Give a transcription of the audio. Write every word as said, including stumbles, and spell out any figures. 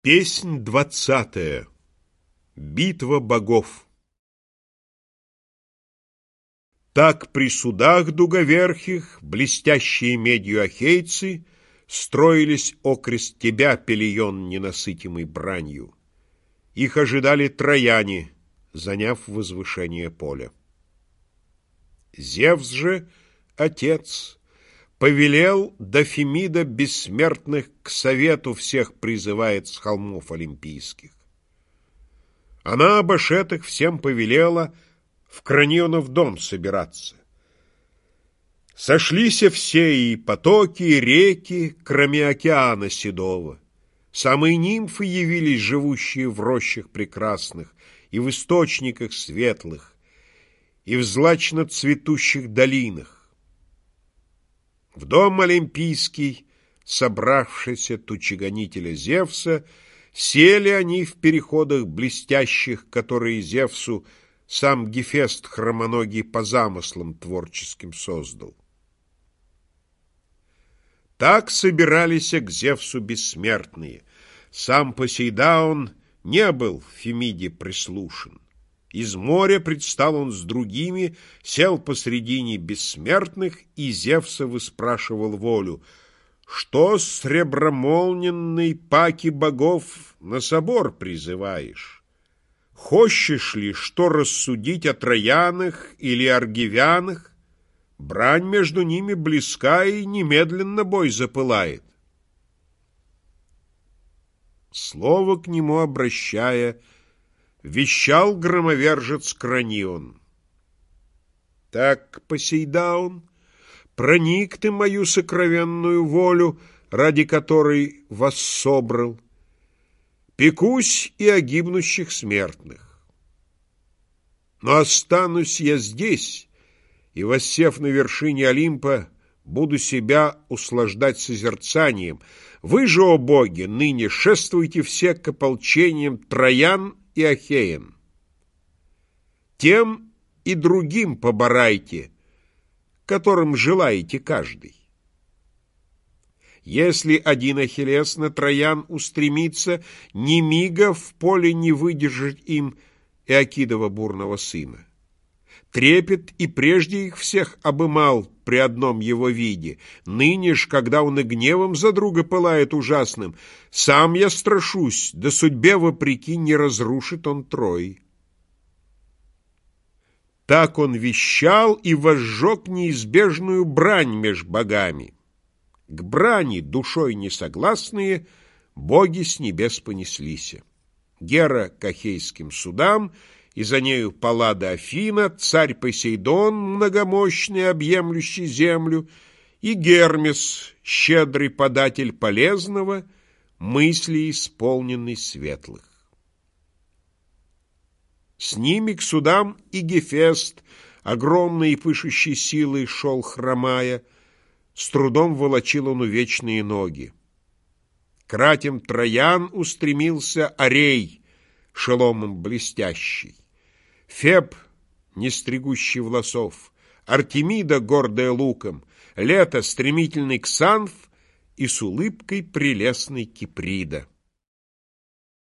Песнь двадцатая. Битва богов. Так при судах дуговерхих блестящие медью ахейцы строились окрест тебя, Пелион, ненасытимый бранью. Их ожидали трояне, заняв возвышение поля. Зевс же, отец, повелел, до Фемида бессмертных к совету всех призывает с холмов олимпийских. Она об ашетах всем повелела в Кранионов дом собираться. Сошлися все и потоки, и реки, кроме океана седого. Самые нимфы явились, живущие в рощах прекрасных, и в источниках светлых, и в злачно цветущих долинах. В дом олимпийский, собравшийся тучегонителя Зевса, сели они в переходах блестящих, которые Зевсу сам Гефест хромоногий по замыслам творческим создал. Так собирались к Зевсу бессмертные. Сам Посейдаон не был в Фемиде прислушан. Из моря предстал он с другими, сел посредине бессмертных, и Зевса выспрашивал волю: «Что с ребромолненной паки богов на собор призываешь? Хочешь ли, что рассудить о троянах или аргивянах? Брань между ними близка, и немедленно бой запылает». Слово к нему обращая, вещал громовержец Кранион: «Так, Посейдаон, проник ты мою сокровенную волю, ради которой вас собрал. Пекусь и о гибнущих смертных. Но останусь я здесь, и, воссев на вершине Олимпа, буду себя услаждать созерцанием. Вы же, о боги, ныне шествуйте все к ополчениям Троян и Ахеян. Тем и другим поборайте, которым желаете каждый. Если один Ахиллес на Троян устремится, ни мига в поле не выдержит им Иокидова бурного сына. Трепет и прежде их всех обымал при одном его виде. Ныне ж, когда он и гневом за друга пылает ужасным, сам я страшусь, да судьбе вопреки не разрушит он Трой». Так он вещал и возжег неизбежную брань меж богами. К брани, душой несогласные, боги с небес понеслися. Гера к ахейским судам, и за нею Паллада Афина, царь Посейдон, многомощный, объемлющий землю, и Гермес, щедрый податель полезного, мыслей исполненный светлых. С ними к судам и Гефест, огромный и пышущий силой, шел хромая, с трудом волочил он увечные ноги. К ратям Троян устремился Орей, шеломом блестящий, Феб, не стригущий волосов, Артемида, гордая луком, Лето, стремительный Ксанф, и с улыбкой прелестный Киприда.